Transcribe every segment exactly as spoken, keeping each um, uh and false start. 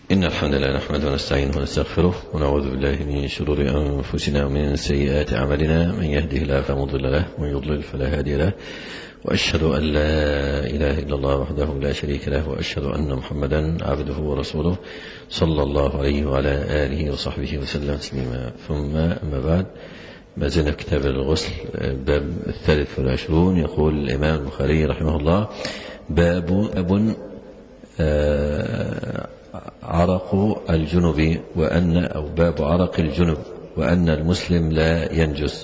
إن الحمد لله نحمده ونستعينه ونستغفره ونعوذ بالله من شرور أنفسنا ومن سيئات أعمالنا. من يهده الله فلا مضل له ومن يضلل فلا هادي له، وأشهد أن لا إله إلا الله وحده لا شريك له، وأشهد أن محمدا عبده ورسوله صلى الله عليه وعلى آله وصحبه وسلم تسليما. ثم أما بعد، ما زلنا في كتاب الغسل، الباب الثالث والعشرون. يقول الإمام البخاري رحمه الله: باب باب عرق الجنب وأن أو باب عرق الجنب وأن المسلم لا ينجس.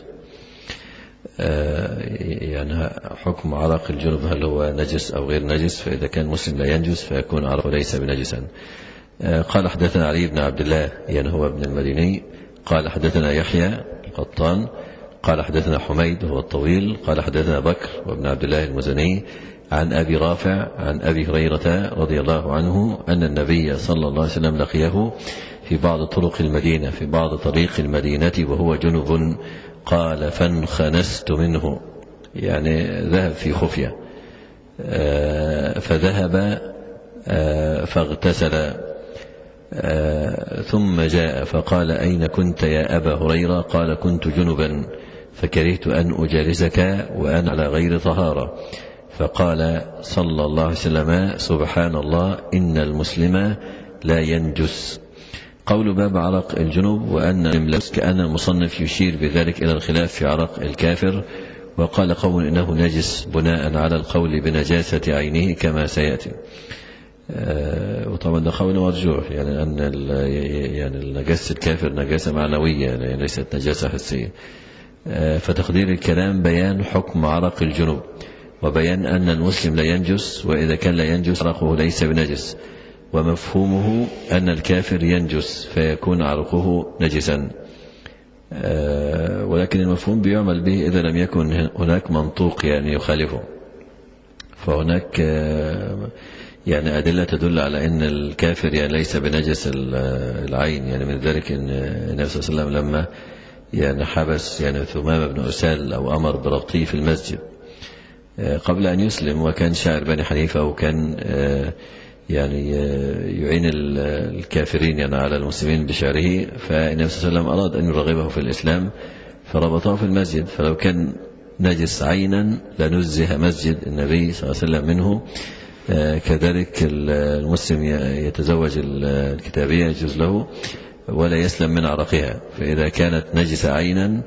يعني حكم عرق الجنب، هل هو نجس أو غير نجس؟ فإذا كان مسلم لا ينجس فيكون عرقه ليس بنجسا. قال: حدثنا علي بن عبد الله يعني هو ابن المديني قال: حدثنا يحيى القطان قال: حدثنا حميد هو الطويل قال: حدثنا بكر وابن عبد الله المزني عن أبي رافع عن أبي هريرة رضي الله عنه أن النبي صلى الله عليه وسلم لقيه في بعض طرق المدينة في بعض طريق المدينة وهو جنب، قال: فانخنست منه، يعني ذهب في خفية، فذهب فاغتسل، ثم جاء فقال: أين كنت يا أبا هريرة؟ قال: كنت جنبا فكرهت أن أجالسك وأنا على غير طهارة. فقال صلى الله عليه وسلم: سبحان الله، إن المسلم لا ينجس. قول باب عرق الجنوب وأن كأن المصنف يشير بذلك إلى الخلاف في عرق الكافر، وقال قوم إنه نجس بناء على القول بنجاسة عينه كما سيأتي. آه وطبعا ده قول مرجوح، يعني أن يعني نجاسة الكافر نجاسة معنوية، يعني ليست نجاسة حسية. آه فتقدير الكلام بيان حكم عرق الجنوب، وبيان أن المسلم لا ينجس، وإذا كان لا ينجس عرقه ليس بنجس، ومفهومه أن الكافر ينجس فيكون عرقه نجسا. أه ولكن المفهوم بيعمل به إذا لم يكن هناك منطوق يعني يخالفه. فهناك أه يعني أدلة تدل على أن الكافر يعني ليس بنجس العين، يعني من ذلك أن النبي صلى الله عليه وسلم لما يعني حبس يعني ثمامة بن أسال أو أمر بربطه في المسجد قبل أن يسلم، وكان شاعر بني حنيفة، وكان يعني يعين الكافرين يعني على المسلمين بشعره، فالنبي صلى الله عليه وسلم أراد أن يرغبه في الإسلام فربطه في المسجد. فلو كان نجس عينا لنزه مسجد النبي صلى الله عليه وسلم منه. كذلك المسلم يتزوج الكتابية يجوز له ولا يسلم من عرقها، فإذا كانت نجس عينا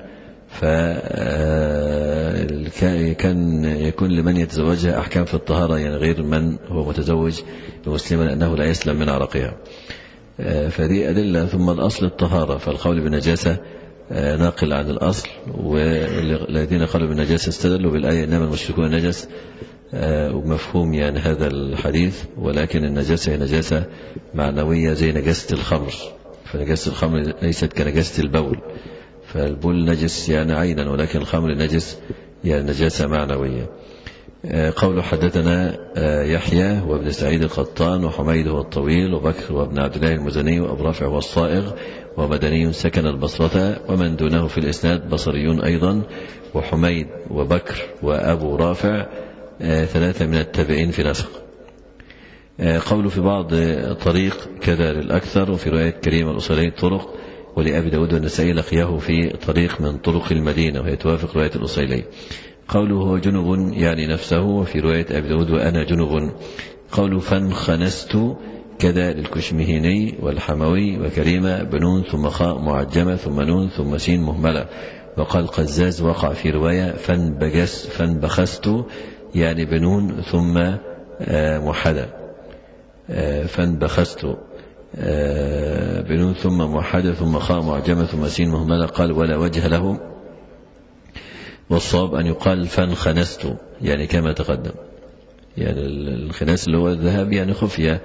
فكان يكون لمن يتزوجها أحكام في الطهارة، يعني غير من هو متزوج بمسلما أنه لا يسلم من عرقها. فدي أدلة. ثم الأصل الطهارة، فالقول بالنجاسة ناقل عن الأصل، والذين قالوا بالنجاسة استدلوا بالآية إنما المشركون نجس، ومفهوم يعني هذا الحديث، ولكن النجاسة هي نجاسة معنوية زي نجاسة الخمر، فنجاسة الخمر ليست كنجاسة البول، فالبول نجس يعني عينا، ولكن الخمر نجس يعني نجاسة معنوية. قوله: حدثنا يحيى وابن سعيد القطان وحميد هو الطويل وبكر وابن عبد الله المزني وأبو رافع هو الصائغ ومدني سكن البصرة، ومن دونه في الإسناد بصريون أيضا، وحميد وبكر وأبو رافع ثلاثة من التابعين في نسق. قوله: في بعض طريق كذا للأكثر، وفي رواية كريم الأصولي طرق، ولأبي داود والنسائي لقيه في طريق من طرق المدينة، وهي توافق رواية الأصيلي. قوله: هو جنب يعني نفسه، وفي رواية أبي داود وأنا جنب. قوله: فانخنست كذا للكشمهيني والحموي وكريمة بنون ثم خاء معجمة ثم نون ثم سين مهملة. وقال قزاز وقع في رواية فانبجس فانبخست يعني بنون ثم موحدة، فانبخست بنون ثم موحدة ثم خاء معجمة ثم سين مهملة. قال: ولا وجه له، والصواب أن يقال فانخنست يعني كما تقدم، يعني الخناس اللي هو الذهاب يعني خفية،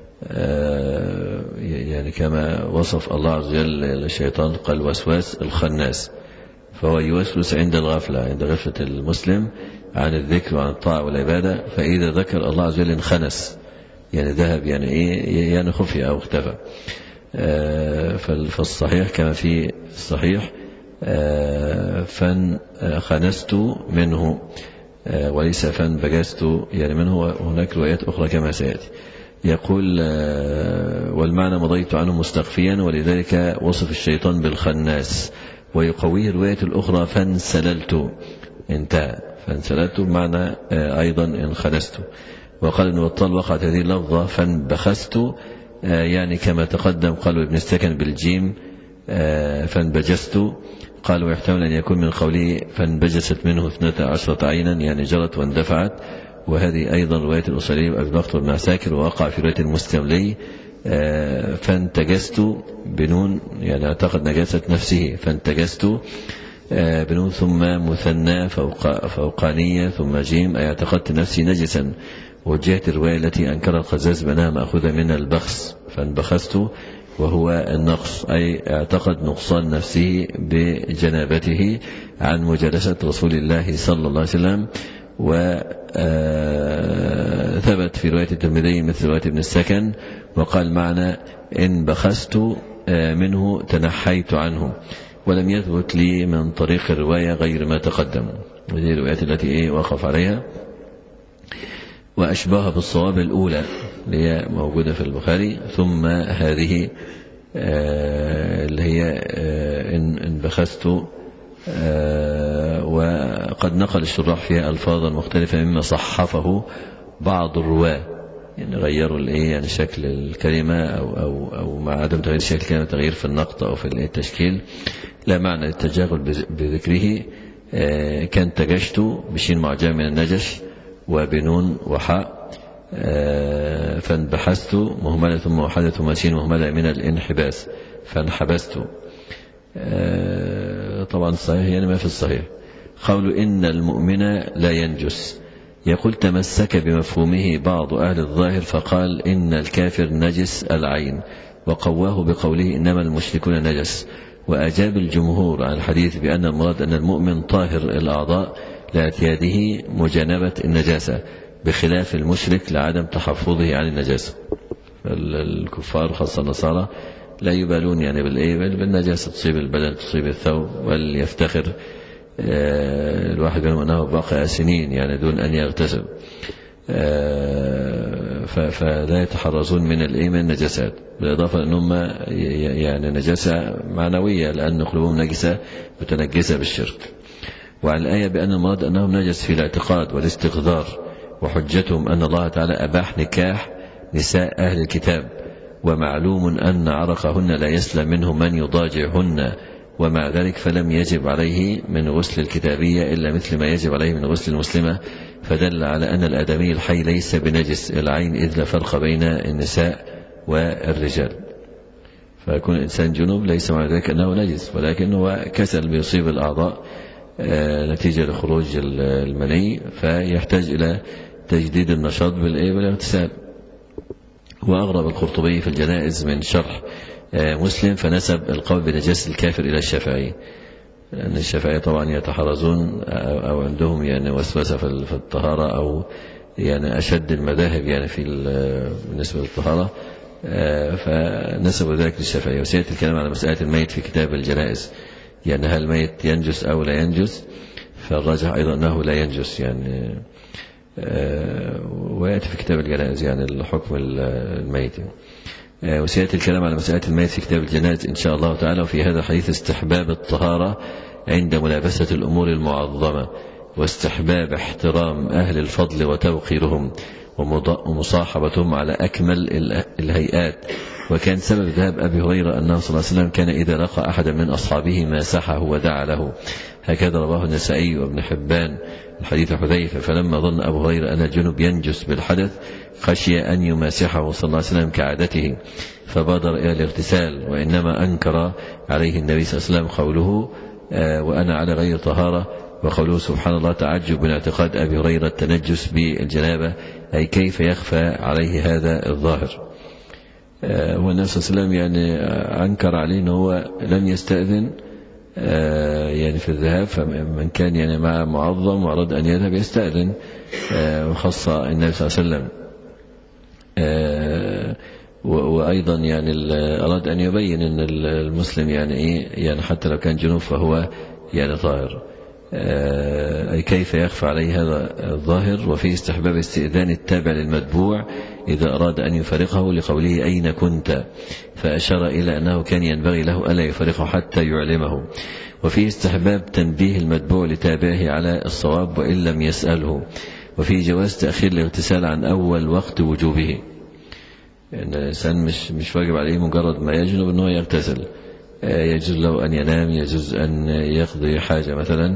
يعني كما وصف الله عز وجل الشيطان قال: وسواس الخناس، فهو يوسوس عند الغفلة، عند غفلة المسلم عن الذكر وعن الطاعة والعبادة، فإذا ذكر الله عز وجل انخنس، يعني ذهب يعني إيه يعني خفية أو اختفى. فالصحيح كما في الصحيح فانخنست منه وليس فانبجست يعني منه، وهناك روايات أخرى كما سيأتي. يقول والمعنى مضيت عنه مستخفيا، ولذلك وصف الشيطان بالخناس. ويقويه الرواية الأخرى فانسللت، انتهى، فانسللت بمعنى أيضا انخنست. وقال ابن بطال وقعت هذه اللفظة فانبخست، يعني كما تقدم. قال ابن السكن بالجيم فانبجست. قال ويحتمل أن يكون من قوله فانبجست منه اثنتا عشرة عينا، يعني جرت واندفعت. وهذه أيضا رواية الأصولي أبي بكر بن عساكر. ووقع في رواية المستملي فانتجست بنون، يعني اعتقد نجاسة نفسه، فانتجست بنون ثم مثنى فوق فوقانية ثم جيم، أي اعتقدت نفسي نجسا. وجهت الرواية التي أنكر القزاز بأنها مأخوذة من البخس، فانبخست وهو النقص، أي اعتقد نقصان نفسه بجنابته عن مجالسة رسول الله صلى الله عليه وسلم. وثبت في رواية الترمذي مثل رواية ابن السكن. وقال معنى إن بخست منه تنحيت عنه. ولم يثبت لي من طريق الرواية غير ما تقدم. وهذه الروايات التي إيه وقف عليها وأشباها بالصواب الأولى اللي هي موجودة في البخاري، ثم هذه اللي هي إن بخست. وقد نقل الشراح فيها ألفاظا مختلفة مما صحفه بعض الرواة، يعني غيروا الايه يعني شكل الكلمة أو, أو, أو مع عدم تغيير شكل الكلمة تغيير في النقط أو في التشكيل، لا معنى للتجاهل بذكره. كان تجشت بشين معجم من النجش وبنون وحاء، فانبحثت مهملة ثم وحدة ثم سين مهملة من الانحباس فانحبست. طبعا الصحيح يعني ما في الصحيح. قول إن المؤمن لا ينجس، يقول تمسك بمفهومه بعض أهل الظاهر فقال إن الكافر نجس العين، وقواه بقوله إنما المشركون نجس. وأجاب الجمهور عن الحديث بأن المراد أن المؤمن طاهر الأعضاء لاعتياده مجانبة النجاسة، بخلاف المشرك لعدم تحفظه عن النجاسة. الكفار خاصة النصارى لا يبالون يعني بالإيه بالنجاسة، تصيب البدن تصيب الثوب، بل يفتخر الواحد منهم أنه باقي سنين يعني دون أن يغتسل، فلا يتحرزون من الإيه من النجاسات، بالإضافة أنهم يعني نجاسة معنوية لأن قلوبهم نجسة متنجسة بالشرك. وعن الآية بأن المراد أنهم نجس في الاعتقاد والاستقذار، وحجتهم أن الله تعالى أباح نكاح نساء أهل الكتاب، ومعلوم أن عرقهن لا يسلم منه من يضاجعهن، ومع ذلك فلم يجب عليه من غسل الكتابية إلا مثل ما يجب عليه من غسل المسلمة، فدل على أن الآدمي الحي ليس بنجس العين، إذ لا فرق بين النساء والرجال. فيكون الإنسان جنوب ليس مع ذلك أنه نجس، ولكنه كسل بيصيب الأعضاء نتيجة لخروج المني، فيحتاج إلى تجديد النشاط بالاغتسال. وأغرب القرطبي في الجنائز من شرح مسلم فنسب القول بنجاسة الكافر إلى الشافعي، لأن الشافعي طبعا يتحرزون أو عندهم يعني وسوسة في الطهارة، أو يعني أشد المذاهب يعني في بالنسبة للطهارة، فنسبوا ذلك للشافعي. وسيأتي الكلام على مسألة الميت في كتاب الجنائز، يعني هل الميت ينجس أو لا ينجس، فالراجح أيضا أنه لا ينجس يعني، ويأتي في كتاب الجنائز يعني الحكم الميت. وسيأتي الكلام على مسألة الميت في كتاب الجنائز إن شاء الله تعالى. وفي هذا الحديث استحباب الطهارة عند ملابسة الأمور المعظمة، واستحباب احترام أهل الفضل وتوقيرهم ومصاحبتهم على أكمل الهيئات. وكان سبب ذهاب أبي هريرة أنه صلى الله عليه وسلم كان إذا لقى أحدا من أصحابه ماسحه ودعا له، هكذا رواه النسائي وابن حبان الحديث حذيفة. فلما ظن أبو هريرة أن الجنب ينجس بالحدث خشي أن يماسحه صلى الله عليه وسلم كعادته، فبادر إلى الاغتسال. وإنما أنكر عليه النبي صلى الله عليه وسلم قوله آه وأنا على غير طهارة، وقوله سبحان الله تعجب من اعتقاد أبي هريرة التنجس بالجنابة، أي كيف يخفى عليه هذا الظاهر. آه والنبي صلى الله عليه وسلم يعني أنكر عليه أنه هو لم يستأذن آه يعني في الذهاب، فمن كان يعني مع معظم وأراد أن يذهب يستأذن، آه وخاصة النبي صلى الله عليه وسلم. آه وأيضا يعني أراد أن يبين أن المسلم يعني إيه يعني حتى لو كان جنوب فهو يعني طاهر. أي كيف يخفى عليه هذا الظاهر. وفي استحباب استئذان التابع للمتبوع إذا أراد أن يفارقه لقوله أين كنت، فأشار إلى أنه كان ينبغي له ألا يفارقه حتى يعلمه. وفي استحباب تنبيه المتبوع لتابعه على الصواب وإن لم يسأله. وفي جواز تأخير الاغتسال عن أول وقت وجوبه، يعني الإنسان مش, مش واجب عليه مجرد ما يجنب أنه يغتسل، يجوز له أن ينام، يجوز أن يقضي حاجة مثلا،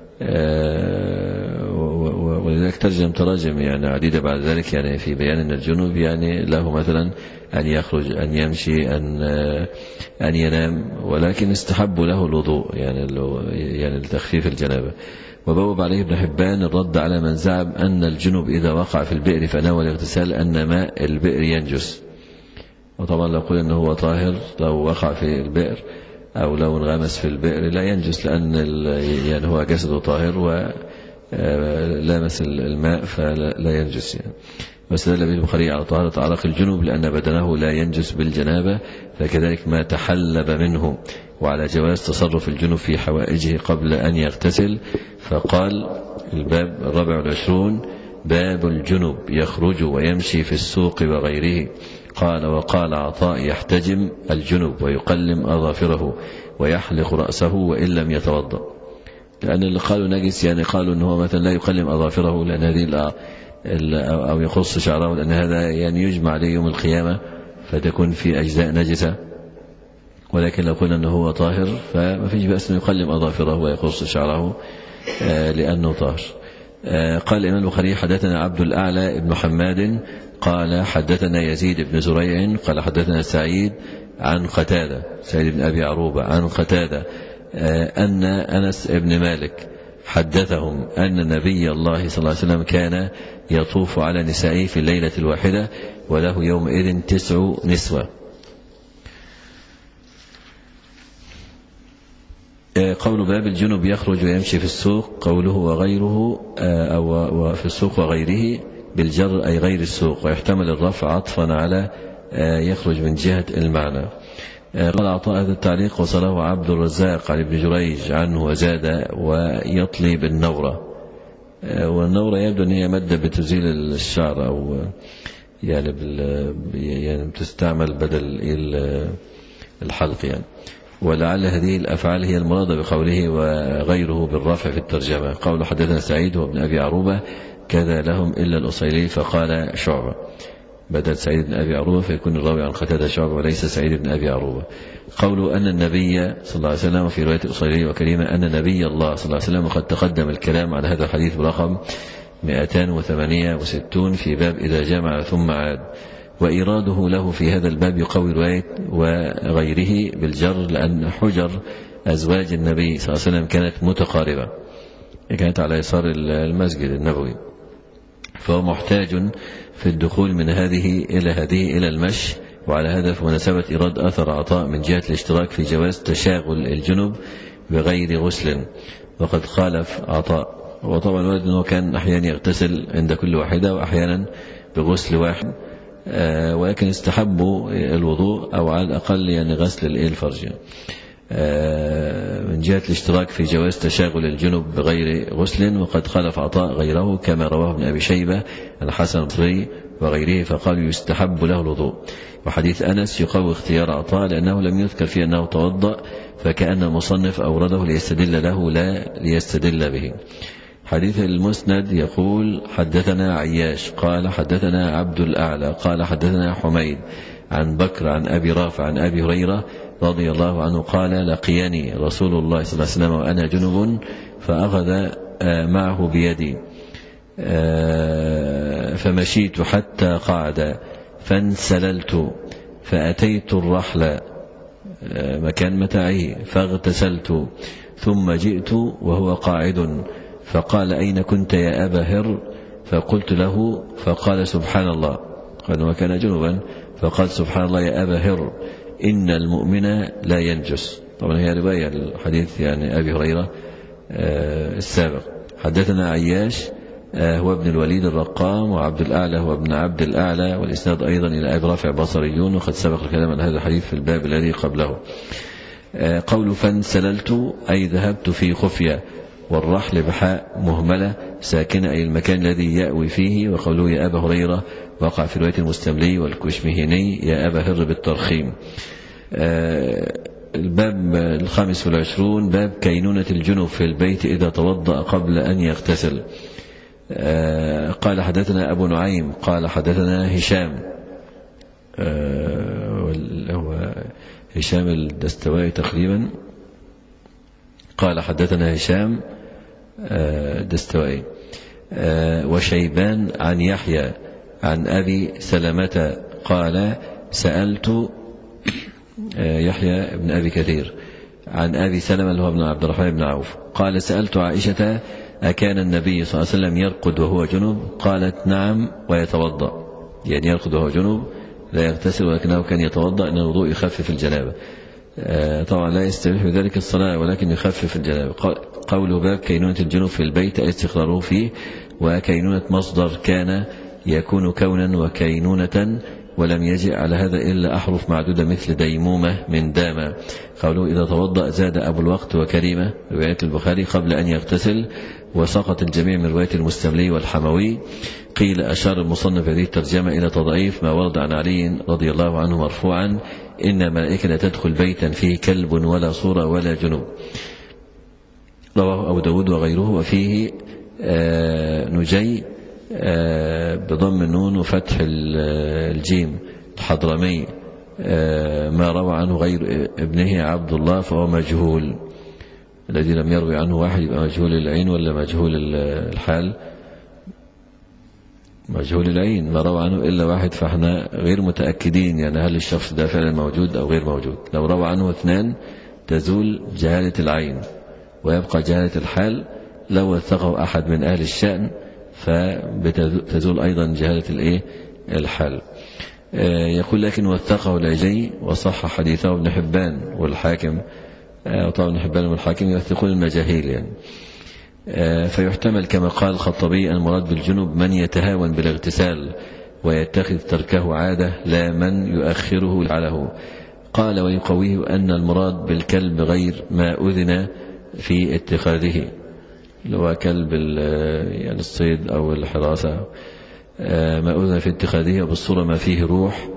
ولذلك ترجم تراجم يعني عديدة بعد ذلك يعني في بيان أن الجنوب يعني له مثلا أن يخرج، أن يمشي، أن أن ينام، ولكن استحب له الوضوء يعني يعني لتخفيف الجنابة. وبوب عليه ابن حبان الرد على من زعم أن الجنوب إذا وقع في البئر فنوى الاغتسال أن ماء البئر ينجس. وطبعا لو قلنا أنه هو طاهر لو وقع في البئر أو لو انغمس في البئر لا ينجس، لأن يعني هو جسده طاهر ولامس الماء فلا ينجس يعني. واستدل به البخاري على طهارة عرق الجنوب لأن بدنه لا ينجس بالجنابة، فكذلك ما تحلب منه، وعلى جواز تصرف الجنوب في حوائجه قبل أن يغتسل. فقال الباب الرابع والعشرون باب الجنوب يخرج ويمشي في السوق وغيره. قال وقال عطاء يحتجم الجنوب ويقلم أظافره ويحلق رأسه وإن لم يتوضأ، لأن اللي قالوا نجس يعني قالوا أنه مثلا لا يقلم أظافره لأن هذه أو يخص شعره لأن هذا يعني يجمع عليه يوم القيامة فتكون في أجزاء نجسة. ولكن لو قلنا أنه هو طاهر فما فيش بأس أنه يقلم أظافره ويخص شعره لأنه طاهر. قال الإمام البخاري حدثنا عبد الأعلى ابن حماد قال حدثنا يزيد بن زريع قال حدثنا سعيد عن قتادة، سعيد بن أبي عروبة عن قتادة أن أنس بن مالك حدثهم أن نبي الله صلى الله عليه وسلم كان يطوف على نسائه في الليلة الواحدة وله يومئذ تسع نسوة. قول باب الجنوب يخرج ويمشي في السوق، قوله وغيره أو في السوق وغيره بالجر أي غير السوق، ويحتمل الرفع عطفا على يخرج من جهة المعنى. قال عطاء هذا التعليق وصله عبد الرزاق عن ابن جريج عنه وزاد ويطلي بالنورة، والنورة يبدو أن هي مادة بتزيل الشعر أو يعني, يعني بتستعمل بدل الحلق يعني، ولعل هذه الأفعال هي المرادة بقوله وغيره بالرفع في الترجمة. قول حدثنا سعيد وابن أبي عروبة كذا لهم إلا الأصيلي فقال شعبة، بدل سعيد بن أبي عروبة فيكون الراوي عن قتادة شعبة وليس سعيد بن أبي عروبة. قولوا أن النبي صلى الله عليه وسلم في رواية الأصيلي وكريمة أن نبي الله صلى الله عليه وسلم، وقد تقدم الكلام على هذا الحديث برقم مئتين وثمانية وستين في باب إذا جمع ثم عاد، وإيراده له في هذا الباب يقوي رواية وغيره بالجر لأن حجر أزواج النبي صلى الله عليه وسلم كانت متقاربة، كانت على يسار المسجد النبوي، فهو محتاج في الدخول من هذه إلى هذه إلى المشي. وعلى هذا فمناسبة إيراد أثر عطاء من جهة الاشتراك في جواز تشاغل الجنب بغير غسل، وقد خالف عطاء. وطبعا ورد أنه كان أحيانا يغتسل عند كل واحدة وأحيانا بغسل واحد، آه ولكن استحبوا الوضوء أو على الأقل يعني غسل الفرج آه من جهة الاشتراك في جواز تشاغل الجنب بغير غسل. وقد خالف عطاء غيره كما رواه ابن أبي شيبة عن حسن البصري وغيره فقالوا يستحب له الوضوء. وحديث أنس يقوي اختيار عطاء لأنه لم يذكر فيه أنه توضأ، فكأن المصنف أورده ليستدل له لا ليستدل به. حديث المسند يقول حدثنا عياش قال حدثنا عبد الأعلى قال حدثنا حميد عن بكر عن أبي رافع عن أبي هريرة رضي الله عنه قال لقياني رسول الله صلى الله عليه وسلم وأنا جنب فأخذ معه بيدي فمشيت حتى قعد فانسللت فأتيت الرحل مكان متاعه فاغتسلت ثم جئت وهو قاعد فقال أين كنت يا أبا هر؟ فقلت له فقال سبحان الله، قال وكان جنوبا فقال سبحان الله يا أبا هر إن المؤمن لا ينجس. طبعا هي رواية الحديث يعني أبي هريرة السابق. حدثنا عياش هو ابن الوليد الرقام وعبد الأعلى هو ابن عبد الأعلى، والإسناد أيضا إلى أبي رافع بصريون، وقد سبق الكلام عن هذا الحديث في الباب الذي قبله. قول فانسللت أي ذهبت في خفية والرحل بحاء مهملة ساكنة أي المكان الذي يأوي فيه. وقوله يا أبا هريرة وقع في رواية المستملي والكشمهيني يا أبا هر بالترخيم. الباب الخامس والعشرون باب كينونة الجنوب في البيت إذا توضأ قبل أن يغتسل. قال حدثنا أبو نعيم قال حدثنا هشام هو هشام الدستوائي تقريبا قال حدثنا هشام الدستوائي وشيبان عن يحيى عن أبي سلمة قال سألت يحيى بن أبي كثير عن أبي سلمة اللي هو ابن عبد الرحمن بن عوف قال سألت عائشة أكان النبي صلى الله عليه وسلم يرقد وهو جنوب؟ قالت نعم ويتوضأ، يعني يرقد وهو جنوب لا يغتسل ولكنه كان يتوضأ أن الوضوء يخفف الجنابة. طبعا لا يستبيح بذلك الصلاة ولكن يخفف الجنابة. قوله باب كينونة الجنوب في البيت أي استقراره فيه، وكينونة مصدر كان يكون كونا وكينونة، ولم يجئ على هذا إلا أحرف معدودة مثل ديمومة من دام. قوله إذا توضأ زاد أبو الوقت وكريمة رواية البخاري قبل أن يغتسل، وسقط الجميع من رواية المستملي والحموي. قيل أشار المصنف هذه الترجمة إلى تضعيف ما ورد عن علي رضي الله عنه مرفوعا إن الملائكة لا تدخل بيتا فيه كلب ولا صورة ولا جنوب. رواه أبو داود وغيره. وفيه آه نجي آه بضم النون وفتح الجيم الحضرمي آه ما روى عنه غير ابنه عبد الله فهو مجهول. الذي لم يروي عنه واحد يبقى مجهول العين ولا مجهول الحال؟ مجهول العين. ما روى عنه إلا واحد فاحنا غير متأكدين يعني هل الشخص ده فعلا موجود أو غير موجود. لو روى عنه اثنان تزول جهالة العين ويبقى جهالة الحال. لو وثقه أحد من أهل الشأن فتزول أيضا جهالة الإيه الحال. يقول لكن وثقه العجي وصح حديثه ابن حبان والحاكم، وطبعا ابن حبان والحاكم يوثقون المجاهيل يعني. فيحتمل كما قال الخطبي المراد بالجنوب من يتهاون بالاغتسال ويتخذ تركه عادة لا من يؤخره عليه. قال ويقويه أن المراد بالكلب غير ما أذن في اتخاذه، اللي هو كلب يعني الصيد أو الحراسة، ما أذن في اتخاذه بالصورة ما فيه روح،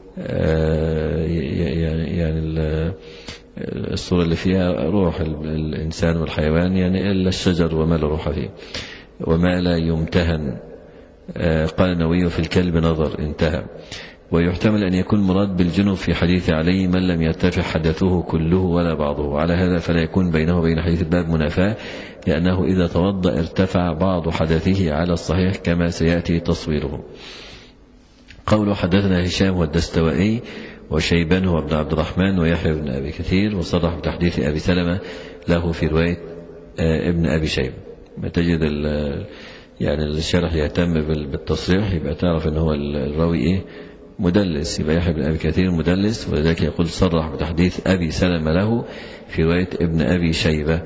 يعني الصورة اللي فيها روح الإنسان والحيوان يعني إلا الشجر وما لا روح فيه وما لا يمتهن. قال النووي في الكلب نظر انتهى. ويحتمل أن يكون مراد بالجنوب في حديث علي من لم يرتفع حدثه كله ولا بعضه. على هذا فلا يكون بينه وبين حديث الباب منافاة، لأنه إذا توضأ ارتفع بعض حدثه على الصحيح كما سيأتي تصويره. قوله حدثنا هشام والدستوائي وشيبان هو ابن عبد الرحمن ويحيى بن أبي كثير، وصرح بتحديث أبي سلمة له في رواية ابن أبي شيبة. ما تجد يعني الشرح يهتم بالتصريح يبقى تعرف أنه هو الراوي إيه مدلس، يبقى يحيى بن أبي كثير مدلس، ولذلك يقول صرح بتحديث أبي سلمة له في رواية ابن أبي شيبة،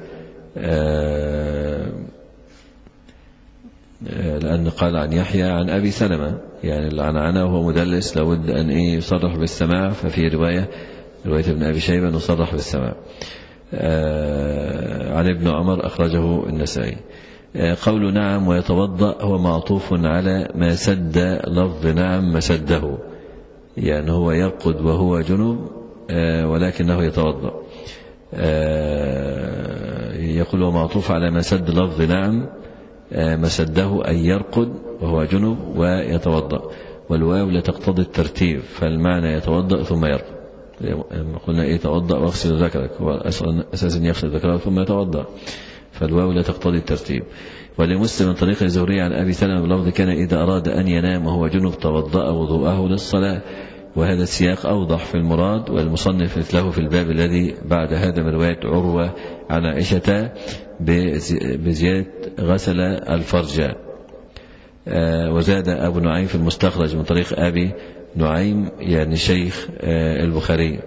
لأن قال عن يحيى عن أبي سلمة يعني العنعنة وهو مدلس لابد أن إيه يصرح بالسماع، ففي رواية رواية ابن أبي شيبة نصرح بالسماع. عن ابن عمر أخرجه النسائي. قول نعم ويتوضأ هو معطوف على ما سد لفظ نعم مسده، يعني هو يرقد وهو جنوب ولكنه يتوضأ. يقول هو معطوف على ما سد لفظ نعم مسده أي يرقد وهو جنوب ويتوضأ، والواو لا تقتضي الترتيب، فالمعنى يتوضأ ثم يرقد. قلنا إيه توضأ واغسل ذكرك، هو أساسا يغسل ذكره ثم يتوضأ، فالواو لا تقتضي الترتيب. ولمسلم من طريق الزهري عن أبي سلمة بلفظ كان إذا أراد أن ينام وهو جنب توضأ وضوءه للصلاة، وهذا السياق أوضح في المراد. والمصنف مثله في الباب الذي بعد هذا من رواية عروة عن عائشة بزيادة غسل الفرج. وزاد أبو نعيم في المستخرج من طريق أبي نعيم يعني شيخ البخاري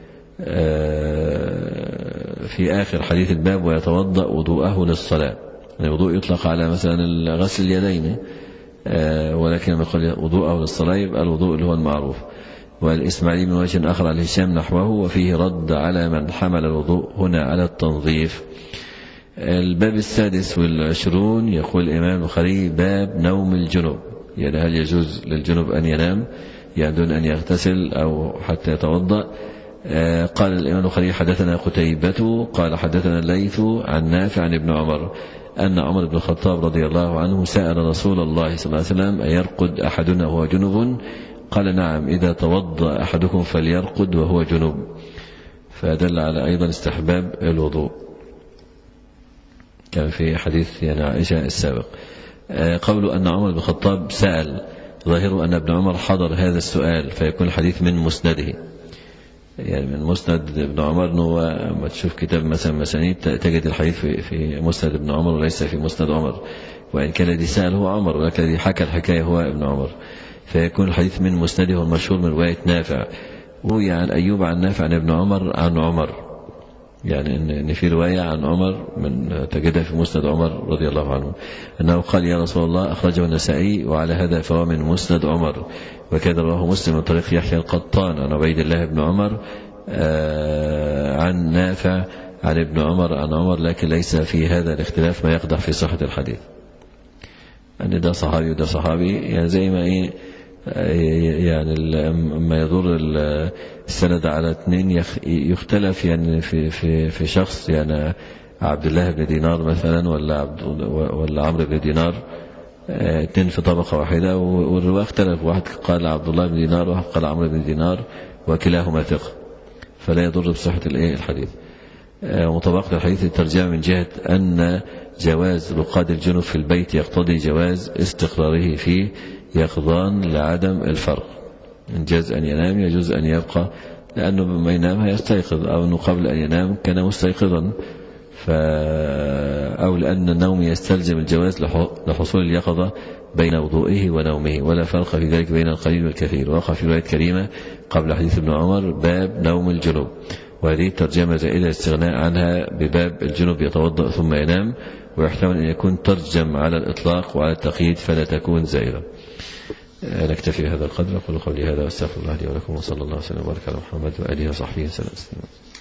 في آخر حديث الباب ويتوضأ وضوءه للصلاة. الوضوء يطلق على مثلا غسل اليدين، ولكن لما يقول وضوءه للصلاة يبقى الوضوء اللي هو المعروف. والإسماعيلي من وجه آخر عن هشام نحوه، وفيه رد على من حمل الوضوء هنا على التنظيف. الباب السادس والعشرون يقول الإمام البخاري باب نوم الجنوب، يعني هل يجوز للجنوب أن ينام يعني دون أن يغتسل أو حتى يتوضأ؟ قال الإمام البخاري حدثنا قتيبة قال حدثنا الليث عن نافع عن ابن عمر أن عمر بن الخطاب رضي الله عنه سأل رسول الله صلى الله عليه وسلم أيرقد أحدنا وهو جنب؟ قال نعم، إذا توضأ أحدكم فليرقد وهو جنب، فدل على أيضا استحباب الوضوء كان في حديث يعني عائشة السابق. قول أن عمر بن الخطاب سأل ظاهر أن ابن عمر حضر هذا السؤال، فيكون الحديث من مسنده، يعني من مسند ابن عمر. هو ما تشوف كتاب مثلا مسانيد تجد الحديث في, في مسند ابن عمر وليس في مسند عمر، وإن كان الذي سأل هو عمر ولكن الذي حكى الحكاية هو ابن عمر، فيكون الحديث من مسنده والمشهور من رواية نافع. وروي عن أيوب عن نافع عن ابن عمر عن عمر، يعني إن في رواية عن عمر من تجدها في مسند عمر رضي الله عنه أنه قال يا رسول الله، أخرجه النسائي وعلى هذا فهو من مسند عمر، وكذا رواه مسلم من طريق يحيى القطان عن عبيد الله بن عمر عن نافع عن ابن عمر عن عمر، لكن ليس في هذا الاختلاف ما يقدح في صحة الحديث، أن ده صحابي وده صحابي، يعني زي ما إيه يعني ما يدور السند على اثنين يختلف يعني في في في شخص، يعني عبد الله بن دينار مثلا ولا عبد ولا عمرو بن دينار، اثنين في طبقة واحدة، والرواية اختلف، واحد قال عبد الله بن دينار وواحد قال عمرو بن دينار وكلاهما ثقة، فلا يضر بصحة الايه الحديث. مطابقة الحديث الترجمة من جهة أن جواز رقاد الجنوب في البيت يقتضي جواز استقراره فيه يقظان لعدم الفرق، إن جاز أن ينام يجوز أن يبقى، لأنه بما ينام هيستيقظ، أو أنه قبل أن ينام كان مستيقظا، ف... أو لأن النوم يستلزم الجواز لحصول اليقظة بين وضوئه ونومه، ولا فرق في ذلك بين القليل والكثير. وقع في رواية كريمة قبل حديث ابن عمر باب نوم الجنوب، وهذه الترجمة زائدة الاستغناء عنها بباب الجنوب يتوضأ ثم ينام، ويحتمل أن يكون ترجم على الإطلاق وعلى التقييد فلا تكون زائدة. نكتفي هذا القدر، أقول قولي هذا واستغفر الله لي ولكم، وصلى الله وسلم وبارك على محمد وآله وصحبه وسلم.